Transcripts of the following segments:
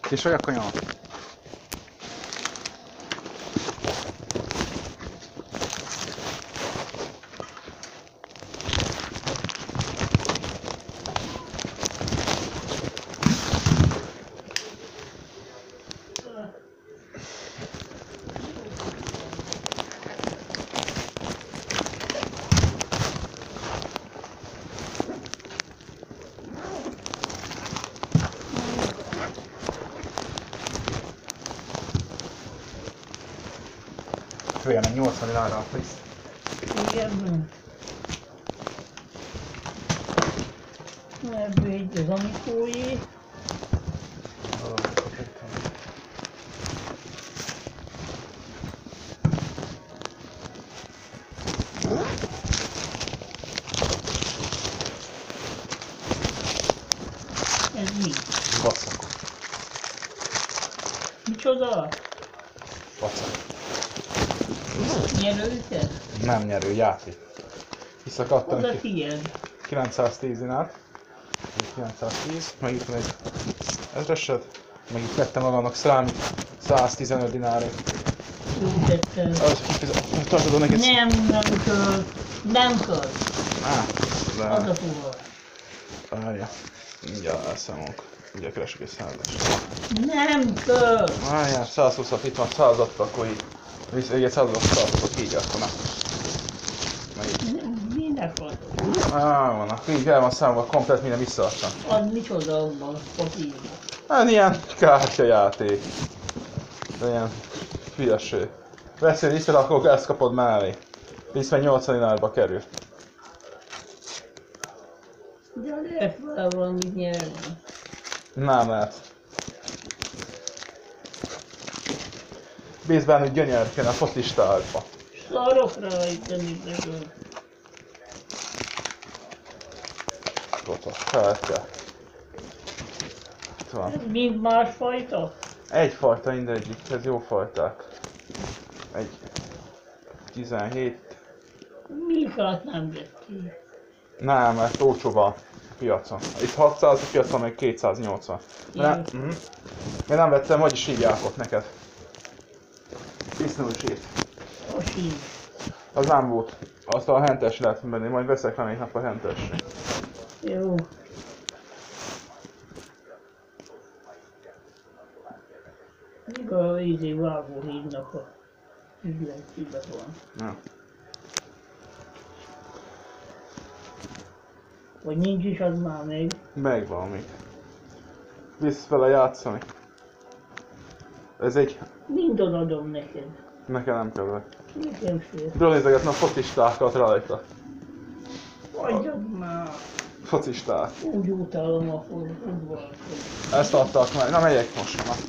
Kis vagy a kanyar? Olyan 80 dinárra a friss. Igen. Ebből így az amikói. Ez mi? Vacak. Micsoda? Vacak. Nyerőket? Nem nyerő, játék. Visszakaptam Oda ki tiéd. 910 dinár. 910, meg itt van egy ezresed, meg itt vettem magamnak szlámit 115 dinárért. Úgy tettem. Tartod neked? Nem kell. Nem kell. De... Az a fuvar. Várja. Mindjárt elszámolok. Ugye keresek egy 100-as. Nem kell. Várjál, 120, itt van 100-at, akkor így. Egy 100-at tartok, így akkor nem. Minek van? Van, akkor így el van számolva, komplet minden visszaadtam. Az micsoda abban a papírban? Hát ilyen kártyajáték. De ilyen hülyeség. Veszély vissza, akkor ezt kapod mellé. Visz meg 80 dinárba kerül. De lehet vele valamit nyerni. Nem lehet. Bízz benne, hogy gyönyörködni a focistákba. Szarok rajta, mit nekünk. Ott kártya. Itt van. Ez mind másfajta? Egyfajta mindegyik, ez jó fajták. Egy 17. Minkat nem vett ki. Nem, mert olcsóbb a piacon. Itt 600, a piacon meg 280. Mert nem vettem, hogy is hívják ott neked. Disznósít. A sír. Az nem volt. Azt a hentes lehet menni, majd veszek rá egy nap a hentesre. Jó. Még a vágóhídnak a üzletében van. Ja. Vagy nincs is, az már még. Megvan még. Visz vele játszani. Ez egy... Mind odaadom neked. Nekem nem kell vele. Nekem fél. Nézegetni a focistákat rajta. Adjad már. Focisták. Úgy utálom a futballt. Ezt adtak meg. Na megyek most. Na.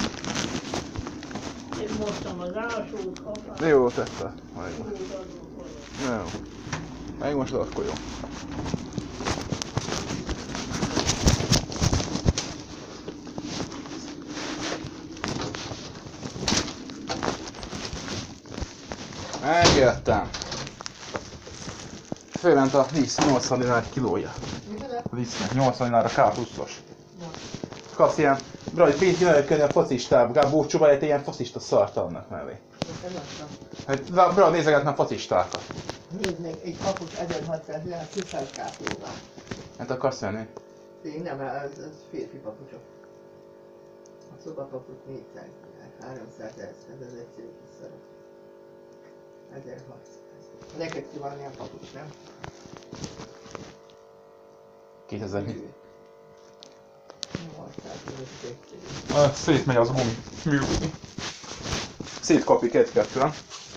Én mostam az ásót, kapám. Jó tette. Majd. Úgy adom valamit. Jó. Meg most akkor jó. Megjöttem. Fölment a víz 80 dinár kilója. Víznek 80 dinár a K+-os. Kapsz ilyen, Brady, pénzt gyönyörködni a focistába, Gábor Csubály egy ilyen focista szart annak mellé. Hát, Brady, nézegetne a focistákat. Nézd meg, egy kapus 1600 lira, 200 kápóval. Hát akarsz venni? Én nem, ez férfi papucsok. A szobapapus 400 lira, 300 ez egy szép kis szarok. 1600. Neked ki van ilyen papucs, nem? 2004. 800 Szétmegy az gumi. Műgumi. Szétkapik egy-kettő, nem?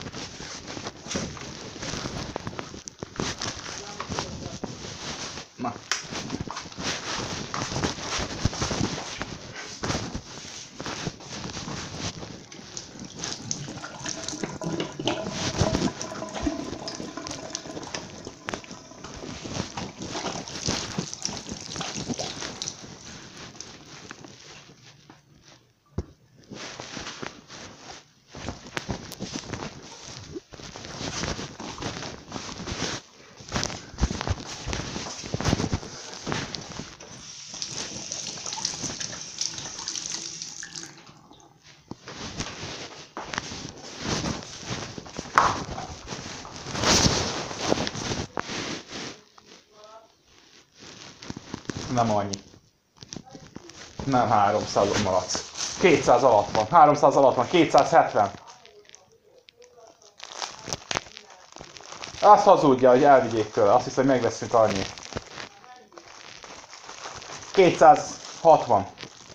Na. Nem annyi. Nem 300-on maradsz. 200 alatt van. 300 alatt van. 270. Azt hazudja, hogy elvigyék tőle. Azt hisz, hogy megveszünk annyit. 260.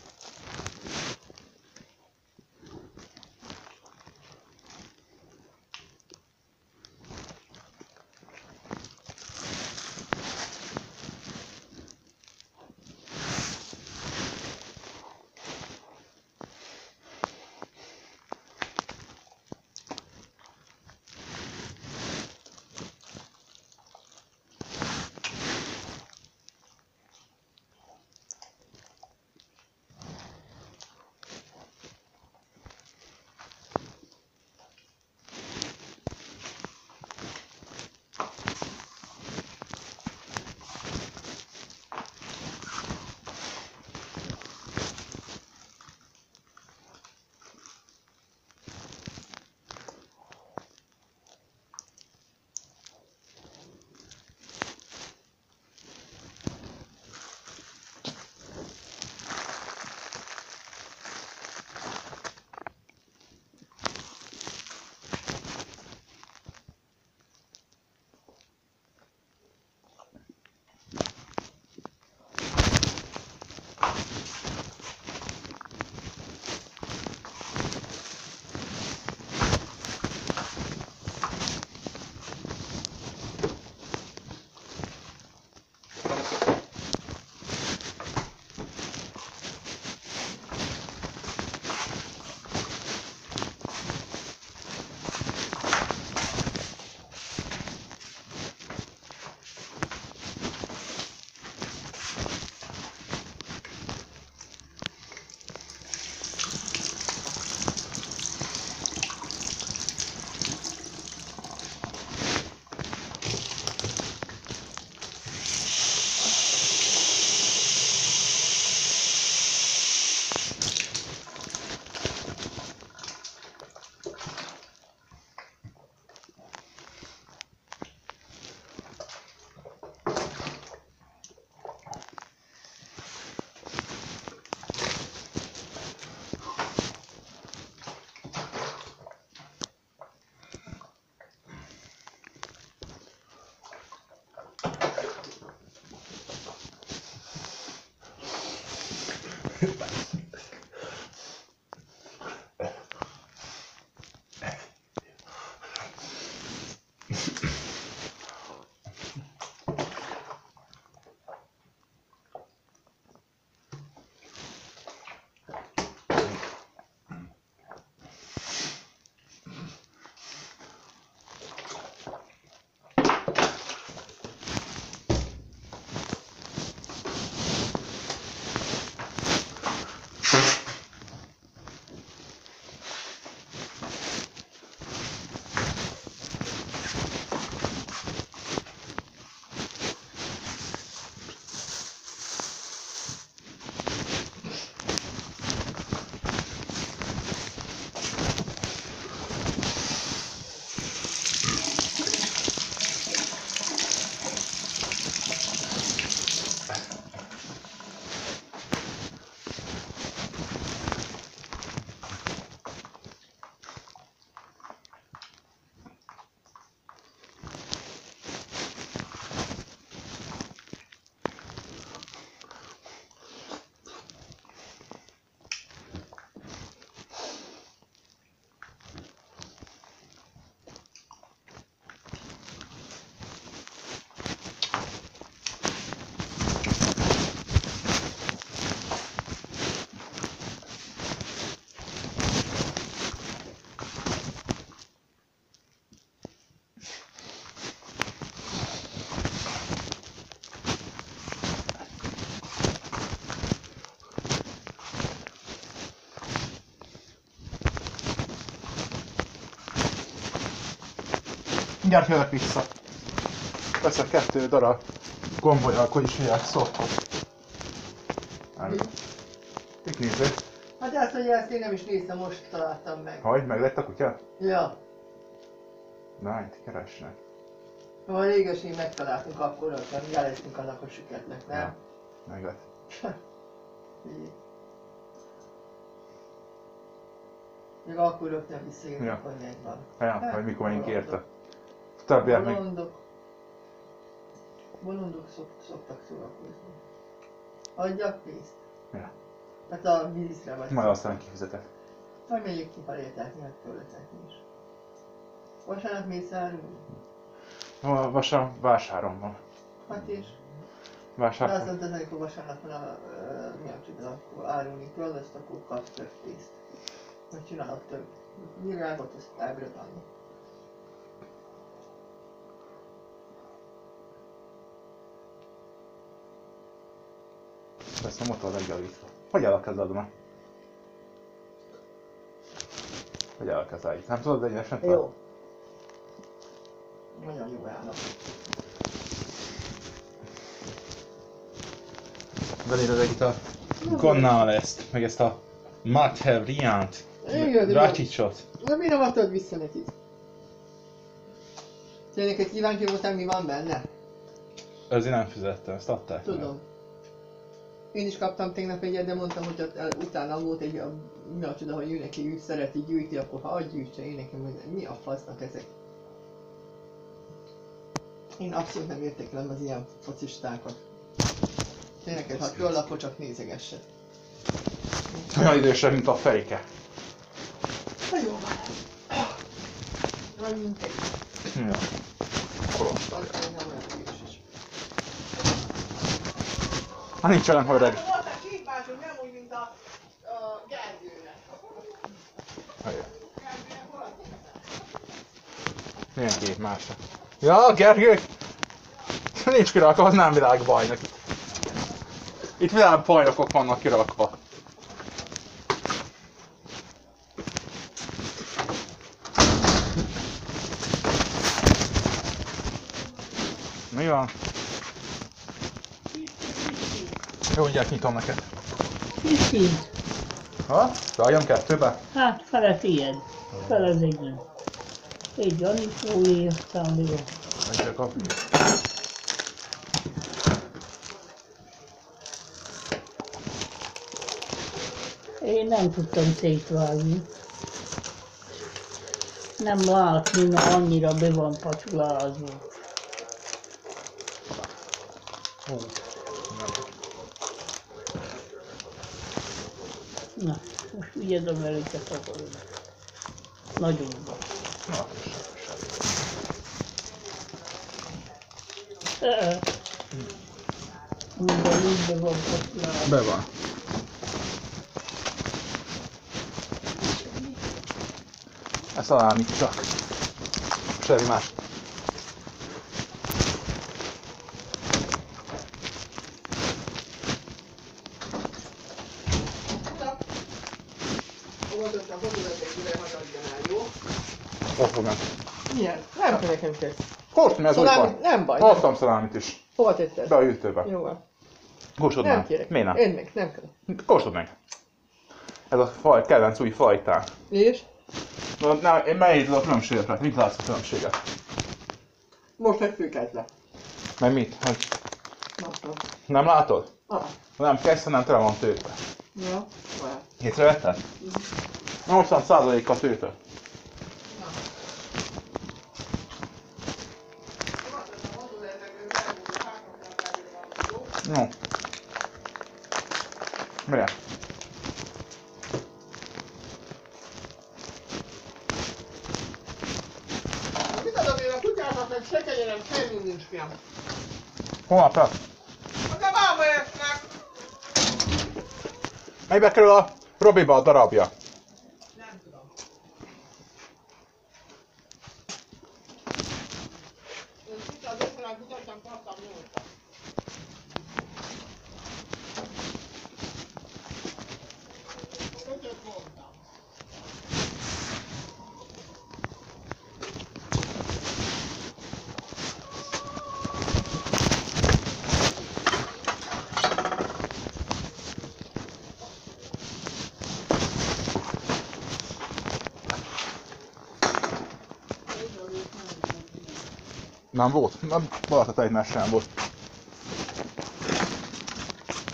Mindjárt jövök vissza. Veszek 2 darab gombolyalkot is miért szokott. Mit nézed? Hát azt mondja, ezt én nem is néztem, most találtam meg. Hogy? Meg lett a kutya? Ja. Na, itt keresnek. Ha régesén megtaláltunk akkor, hogy jeleztünk annak a süketnek, nem? Ja. Meg lett. Még akkor rögtön visszajönnek, Ja. hogy megvan. Ja, hogy mikor menjünk érte. Többiek meg... Bolondok szoktak szórakozni. Adjak pénzt. Ja. Hát a vízre vagy. Majd aztán kifizetek. Majd megyünk ki palétákni, hát tőletekni is. Vasárnap mész árulni? Vasárnap vásárom van. Hát és? De Vásár... azt mondtad, amikor vasárnap van mi a csoda, akkor árulni kell, azt akkor kapsz több pénzt. Hogy csinálok több virágot, azt elbírod adni. Ezt a motor megjavítva. Hogy elkezded már? Hogy elkezded? Nem tudod egyenesen fel? Jó. Nagyon jó állat. Belérőleg itt a Gonnal ezt, meg ezt a Matheriant, Igen, Racsicsot. de mi nem adtad vissza neki? Tényleg egy kíváncsi voltál, mi van benne? Azért nem fizettem, ezt adták. Tudom. Én is kaptam tegnap egyet, de mondtam, hogy utána volt egy mi a csoda, hogy ő neki úgy szereti gyűjti, akkor ha adj gyűjtse, én nekem mondja, mi a fasznak ezek? Én abszolút nem értékelem az ilyen focistákat. Tényleg, ha föl, akkor csak nézegesse. Olyan idősebb, mint a Ferike. Na jó van. Nagy mint egy. Ja. Korostal. Aztán nem olyan idős is. Hát nincs olyan, hogy reg. Volt a csípásod, nem úgy, mint a Gergőnek. Gergőnek hol a Milyen két másra. Ja, Gergő! Nincs kirakva, az nem világbajnok. Itt világbajnokok vannak kirakva. Mi van? Jó, mindjárt nyitom neked. Kicsit. Ha? Rájön kettőbe? Hát fele tiéd. Fele az egyén. Egy Anikóé, aztán mi van? Egyre kapni. Én nem tudtam szétvágni. Nem látni, na annyira be van pacsulázva. Na, most vigyed a melléket akarod. Nagyon van. Na, Minden úgy be van pacsulázva. be van. Ez szalámi csak. Semmi más. Oldottam, hogy tudod, hogy ide hagyadjon el, jó? Ott fogom. Milyen? Nem kell nekem kell. Kóstolj, ez úgy Szalámi, van. nem baj. Hoztam szalámit is. Hova tetted? Be a ütőbe. Jó van. Kóstold Nem meg. kérek. Miért nem? Én meg, nem kell. Kóstold meg. Ez a faj, kedvenc új fajtán. És? Na, én megnézed a különbséget, mit látsz a különbséget? Most megfűkelt le. Meg mit? Hogy Mondtam. nem látod? Ah, Nem, kezdtem, nem tele van tőpe. ja, várj. Észrevetted? 80%-a tőpe. No. Mire? Mit adom én a kutyának, meg se kenyerem, semmi nincs fiam. Holnap lesz. De máma esnek! Melybe kerül a Robiba a darabja? Nem tudom. Én itt az ötvenát mutattam, kaptam 8-at. Ötöt mondtam. Nem volt? Nem, Balatot egymás sem volt.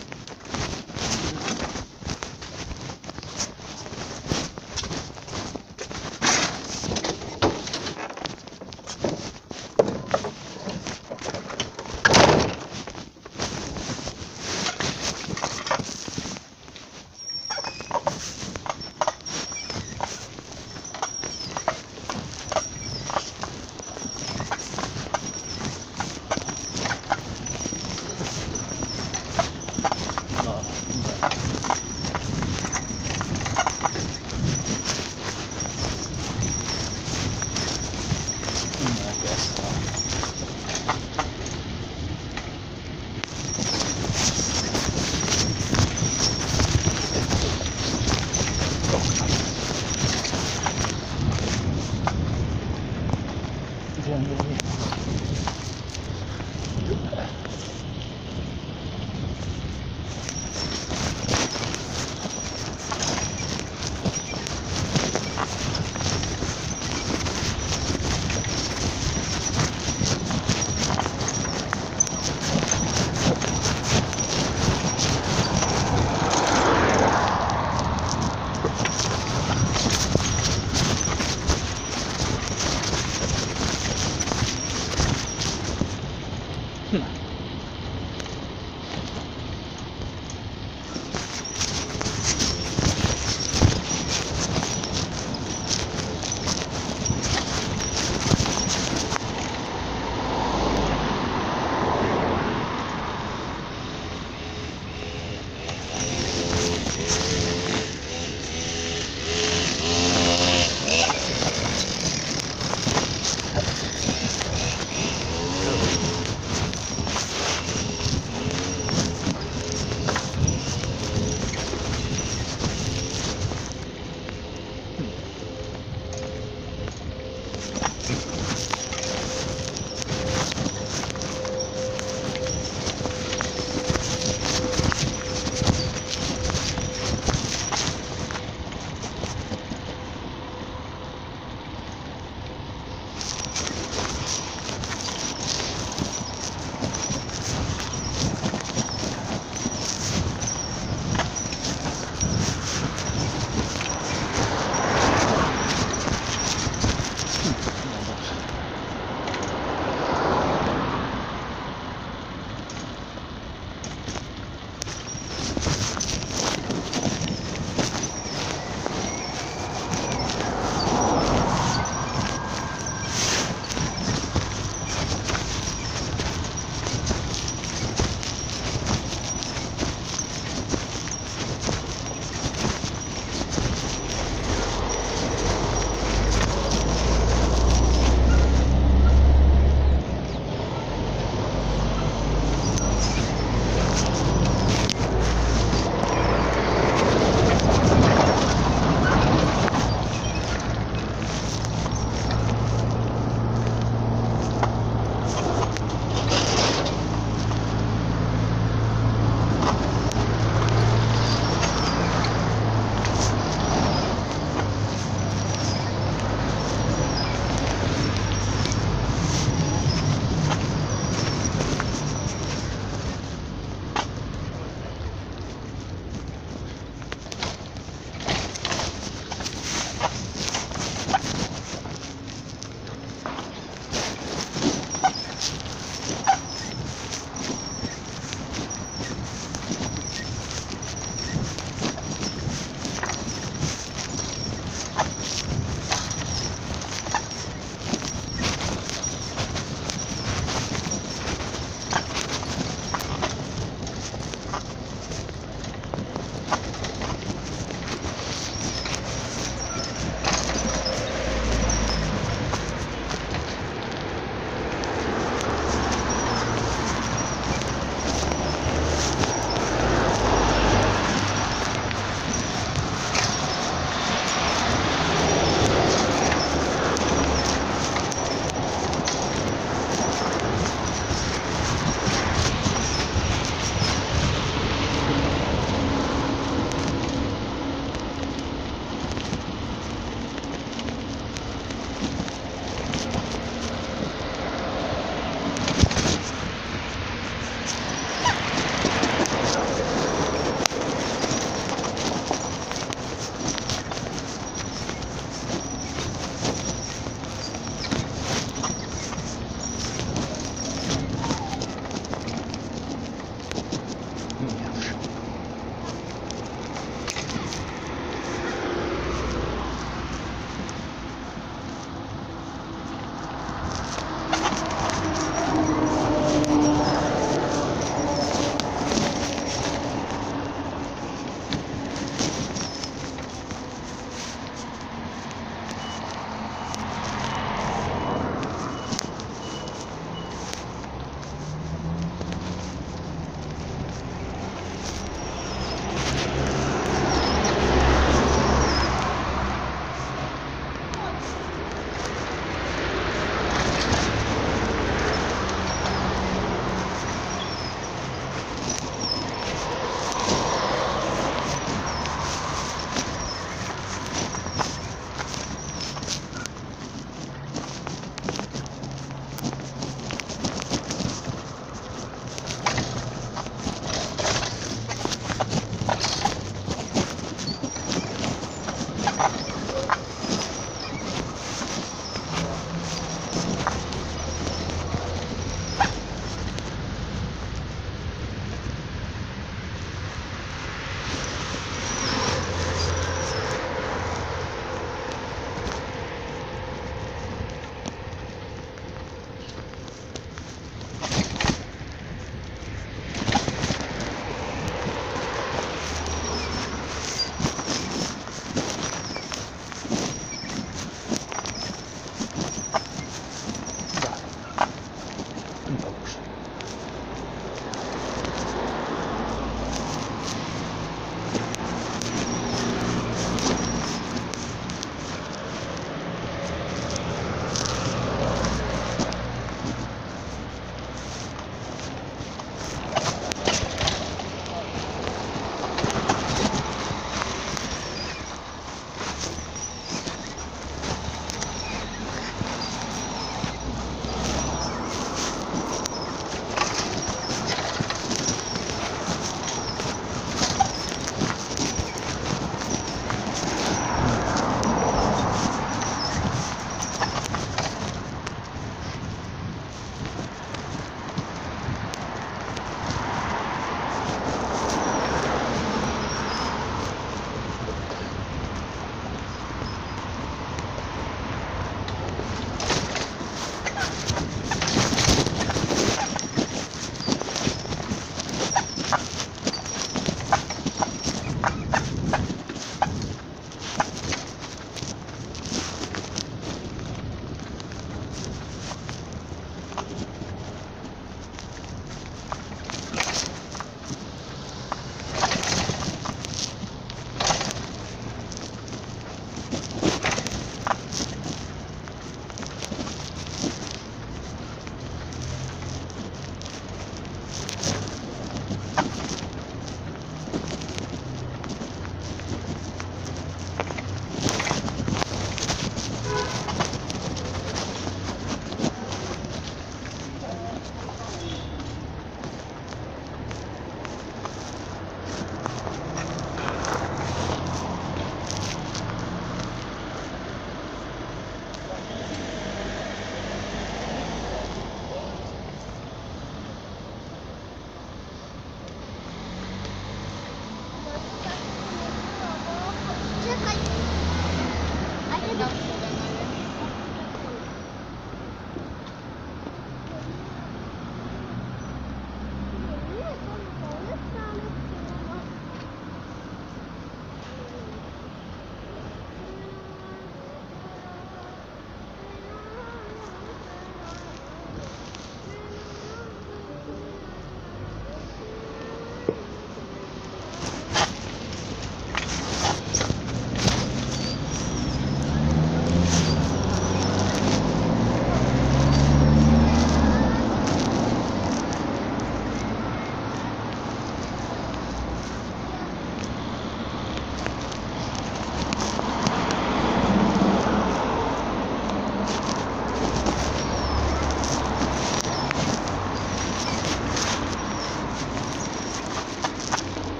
valóság.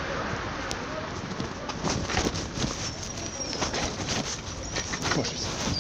Most viszont.